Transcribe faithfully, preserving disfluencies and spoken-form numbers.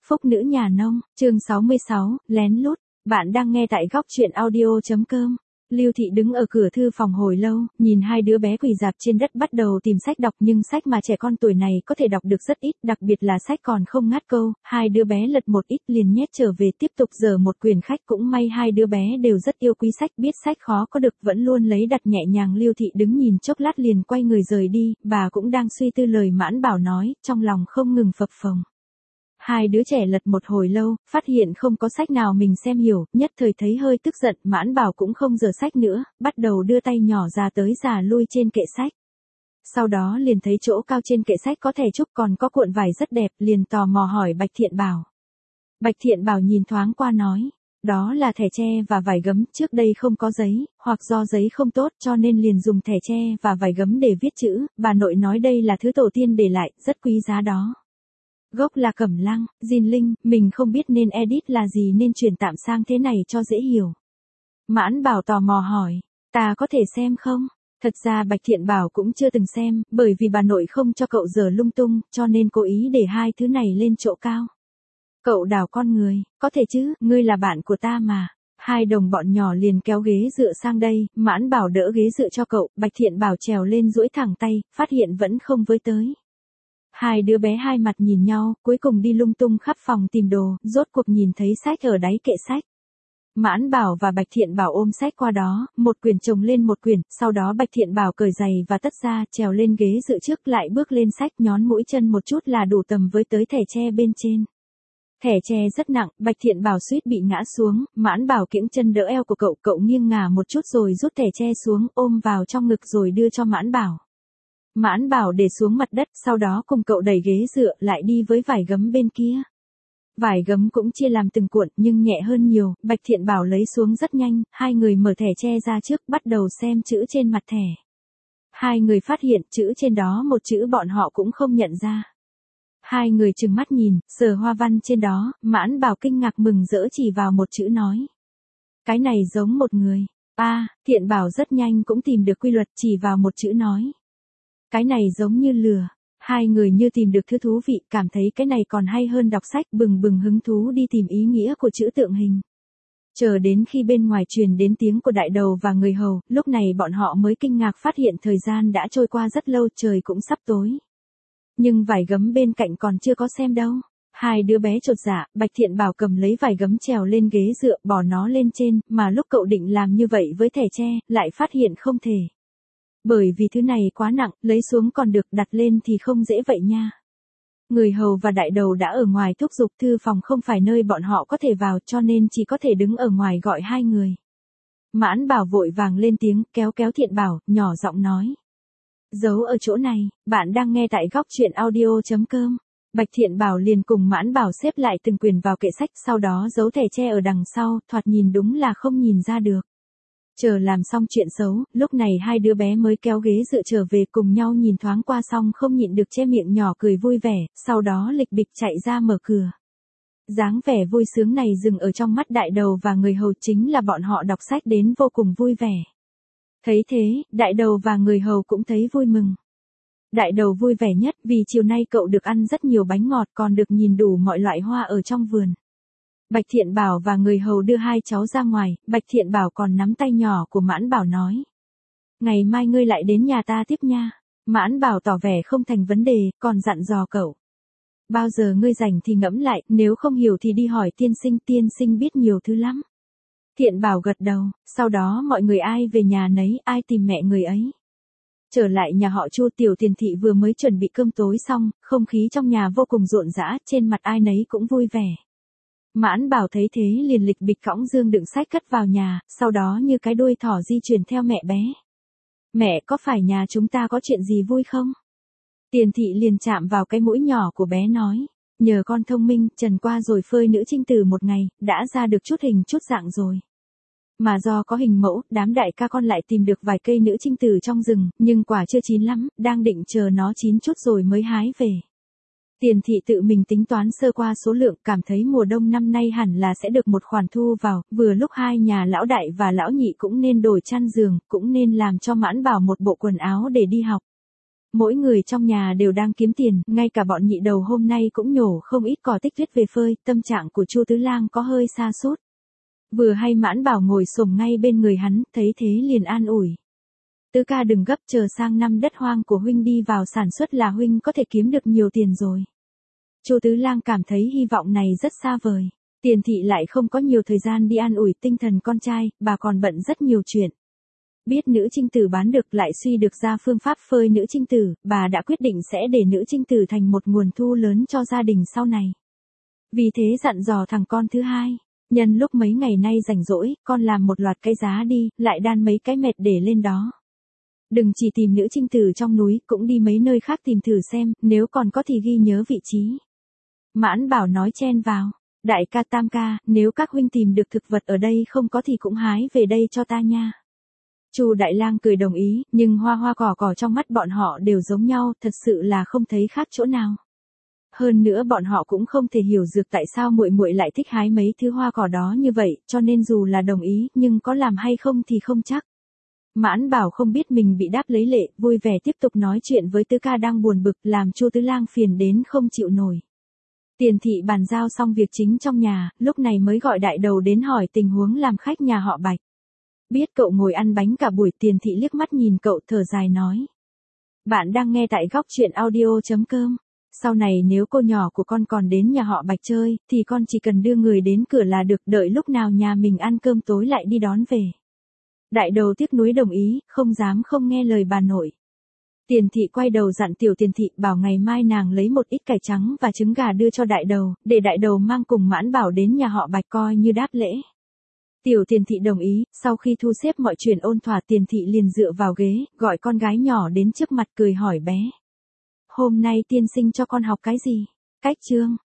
Phúc nữ nhà nông, chương sáu mươi sáu, lén lút. Bạn đang nghe tại góc truyện audio.com. Lưu Thị đứng ở cửa thư phòng hồi lâu, nhìn hai đứa bé quỳ rạp trên đất bắt đầu tìm sách đọc, nhưng sách mà trẻ con tuổi này có thể đọc được rất ít, đặc biệt là sách còn không ngắt câu. Hai đứa bé lật một ít liền nhét trở về tiếp tục dở một quyển khách. Cũng may hai đứa bé đều rất yêu quý sách, biết sách khó có được vẫn luôn lấy đặt nhẹ nhàng. Lưu Thị đứng nhìn chốc lát liền quay người rời đi, bà cũng đang suy tư lời Mãn Bảo nói, trong lòng không ngừng phập phồng. Hai đứa trẻ lật một hồi lâu, phát hiện không có sách nào mình xem hiểu, nhất thời thấy hơi tức giận. Mãn Bảo cũng không dở sách nữa, bắt đầu đưa tay nhỏ ra tới già lui trên kệ sách. Sau đó liền thấy chỗ cao trên kệ sách có thẻ trúc còn có cuộn vải rất đẹp, liền tò mò hỏi Bạch Thiện Bảo. Bạch Thiện Bảo nhìn thoáng qua nói, đó là thẻ tre và vải gấm, trước đây không có giấy, hoặc do giấy không tốt cho nên liền dùng thẻ tre và vải gấm để viết chữ, bà nội nói đây là thứ tổ tiên để lại, rất quý giá đó. Gốc là cẩm lăng, Jin Linh, mình không biết nên edit là gì nên chuyển tạm sang thế này cho dễ hiểu. Mãn Bảo tò mò hỏi, ta có thể xem không? Thật ra Bạch Thiện Bảo cũng chưa từng xem, bởi vì bà nội không cho cậu dở lung tung, cho nên cố ý để hai thứ này lên chỗ cao. Cậu đào con người, có thể chứ, ngươi là bạn của ta mà. Hai đồng bọn nhỏ liền kéo ghế dựa sang đây, Mãn Bảo đỡ ghế dựa cho cậu, Bạch Thiện Bảo trèo lên duỗi thẳng tay, phát hiện vẫn không với tới. Hai đứa bé hai mặt nhìn nhau, cuối cùng đi lung tung khắp phòng tìm đồ, rốt cuộc nhìn thấy sách ở đáy kệ sách. Mãn Bảo và Bạch Thiện Bảo ôm sách qua đó, một quyển chồng lên một quyển, sau đó Bạch Thiện Bảo cởi giày và tất ra, trèo lên ghế dựa trước lại bước lên sách, nhón mũi chân một chút là đủ tầm với tới thẻ tre bên trên. Thẻ tre rất nặng, Bạch Thiện Bảo suýt bị ngã xuống, Mãn Bảo kiễng chân đỡ eo của cậu, cậu nghiêng ngả một chút rồi rút thẻ tre xuống, ôm vào trong ngực rồi đưa cho Mãn Bảo. Mãn Bảo để xuống mặt đất, sau đó cùng cậu đẩy ghế dựa lại đi với vải gấm bên kia. Vải gấm cũng chia làm từng cuộn nhưng nhẹ hơn nhiều, Bạch Thiện Bảo lấy xuống rất nhanh, hai người mở thẻ tre ra trước bắt đầu xem chữ trên mặt thẻ. Hai người phát hiện chữ trên đó một chữ bọn họ cũng không nhận ra. Hai người trừng mắt nhìn, sờ hoa văn trên đó, Mãn Bảo kinh ngạc mừng rỡ chỉ vào một chữ nói. Cái này giống một người. A, à, Thiện Bảo rất nhanh cũng tìm được quy luật chỉ vào một chữ nói. Cái này giống như lừa. Hai người như tìm được thứ thú vị, cảm thấy cái này còn hay hơn đọc sách, bừng bừng hứng thú đi tìm ý nghĩa của chữ tượng hình. Chờ đến khi bên ngoài truyền đến tiếng của đại đầu và người hầu, lúc này bọn họ mới kinh ngạc phát hiện thời gian đã trôi qua rất lâu, trời cũng sắp tối. Nhưng vải gấm bên cạnh còn chưa có xem đâu. Hai đứa bé chột dạ, Bạch Thiện Bảo cầm lấy vải gấm trèo lên ghế dựa, bỏ nó lên trên, mà lúc cậu định làm như vậy với thẻ tre, lại phát hiện không thể. Bởi vì thứ này quá nặng, lấy xuống còn được, đặt lên thì không dễ vậy nha. Người hầu và đại đầu đã ở ngoài thúc giục, thư phòng không phải nơi bọn họ có thể vào cho nên chỉ có thể đứng ở ngoài gọi hai người. Mãn Bảo vội vàng lên tiếng, kéo kéo Thiện Bảo, nhỏ giọng nói. Giấu ở chỗ này, bạn đang nghe tại góc truyện audio.com. Bạch Thiện Bảo liền cùng Mãn Bảo xếp lại từng quyển vào kệ sách, sau đó giấu thẻ tre ở đằng sau, thoạt nhìn đúng là không nhìn ra được. Chờ làm xong chuyện xấu, lúc này hai đứa bé mới kéo ghế dựa trở về cùng nhau nhìn thoáng qua xong không nhịn được che miệng nhỏ cười vui vẻ, sau đó lịch bịch chạy ra mở cửa. Dáng vẻ vui sướng này dừng ở trong mắt đại đầu và người hầu, chính là bọn họ đọc sách đến vô cùng vui vẻ. Thấy thế, đại đầu và người hầu cũng thấy vui mừng. Đại đầu vui vẻ nhất vì chiều nay cậu được ăn rất nhiều bánh ngọt còn được nhìn đủ mọi loại hoa ở trong vườn. Bạch Thiện Bảo và người hầu đưa hai cháu ra ngoài, Bạch Thiện Bảo còn nắm tay nhỏ của Mãn Bảo nói. Ngày mai ngươi lại đến nhà ta tiếp nha. Mãn Bảo tỏ vẻ không thành vấn đề, còn dặn dò cậu. Bao giờ ngươi rảnh thì ngẫm lại, nếu không hiểu thì đi hỏi tiên sinh, tiên sinh biết nhiều thứ lắm. Thiện Bảo gật đầu, sau đó mọi người ai về nhà nấy, ai tìm mẹ người ấy. Trở lại nhà họ Chu, Tiểu Tiền Thị vừa mới chuẩn bị cơm tối xong, không khí trong nhà vô cùng rộn rã, trên mặt ai nấy cũng vui vẻ. Mãn Bảo thấy thế liền lịch bịch cõng dương đựng sách cất vào nhà, sau đó như cái đuôi thỏ di chuyển theo mẹ bé. Mẹ, có phải nhà chúng ta có chuyện gì vui không? Tiền Thị liền chạm vào cái mũi nhỏ của bé nói, nhờ con thông minh, trần qua rồi phơi nữ trinh tử một ngày, đã ra được chút hình chút dạng rồi. Mà do có hình mẫu, đám đại ca con lại tìm được vài cây nữ trinh tử trong rừng, nhưng quả chưa chín lắm, đang định chờ nó chín chút rồi mới hái về. Tiền Thị tự mình tính toán sơ qua số lượng, cảm thấy mùa đông năm nay hẳn là sẽ được một khoản thu vào, vừa lúc hai nhà lão đại và lão nhị cũng nên đổi chăn giường, cũng nên làm cho Mãn Bảo một bộ quần áo để đi học. Mỗi người trong nhà đều đang kiếm tiền, ngay cả bọn nhị đầu hôm nay cũng nhổ không ít cỏ tích tuyết về phơi, tâm trạng của Chu Tứ Lang có hơi sa sút. Vừa hay Mãn Bảo ngồi xổm ngay bên người hắn, thấy thế liền an ủi. Tứ ca đừng gấp, chờ sang năm đất hoang của huynh đi vào sản xuất là huynh có thể kiếm được nhiều tiền rồi. Chu Tứ Lang cảm thấy hy vọng này rất xa vời. Tiền thị lại không có nhiều thời gian đi an ủi tinh thần con trai, bà còn bận rất nhiều chuyện. Biết nữ trinh tử bán được lại suy được ra phương pháp phơi nữ trinh tử, bà đã quyết định sẽ để nữ trinh tử thành một nguồn thu lớn cho gia đình sau này. Vì thế dặn dò thằng con thứ hai, nhân lúc mấy ngày nay rảnh rỗi, con làm một loạt cái giá đi, lại đan mấy cái mệt để lên đó. Đừng chỉ tìm nữ trinh tử trong núi, cũng đi mấy nơi khác tìm thử xem, nếu còn có thì ghi nhớ vị trí. Mãn Bảo nói chen vào, đại ca tam ca, nếu các huynh tìm được thực vật ở đây không có thì cũng hái về đây cho ta nha. Chu Đại Lang cười đồng ý, nhưng hoa hoa cỏ cỏ trong mắt bọn họ đều giống nhau, thật sự là không thấy khác chỗ nào. Hơn nữa bọn họ cũng không thể hiểu được tại sao muội muội lại thích hái mấy thứ hoa cỏ đó như vậy, cho nên dù là đồng ý, nhưng có làm hay không thì không chắc. Mãn Bảo không biết mình bị đáp lấy lệ, vui vẻ tiếp tục nói chuyện với Tứ ca đang buồn bực, làm Chu Tứ Lang phiền đến không chịu nổi. Tiền thị bàn giao xong việc chính trong nhà, lúc này mới gọi đại đầu đến hỏi tình huống làm khách nhà họ Bạch. Biết cậu ngồi ăn bánh cả buổi, Tiền thị liếc mắt nhìn cậu thở dài nói. Bạn đang nghe tại góc truyện audio chấm com. Sau này nếu cô nhỏ của con còn đến nhà họ Bạch chơi, thì con chỉ cần đưa người đến cửa là được, đợi lúc nào nhà mình ăn cơm tối lại đi đón về. Đại đầu tiếc nuối đồng ý, không dám không nghe lời bà nội. Tiền thị quay đầu dặn tiểu Tiền thị bảo ngày mai nàng lấy một ít cải trắng và trứng gà đưa cho đại đầu, để đại đầu mang cùng Mãn Bảo đến nhà họ Bạch coi như đáp lễ. Tiểu Tiền thị đồng ý, sau khi thu xếp mọi chuyện ôn thỏa, Tiền thị liền dựa vào ghế, gọi con gái nhỏ đến trước mặt cười hỏi bé. Hôm nay tiên sinh cho con học cái gì? Cách chương.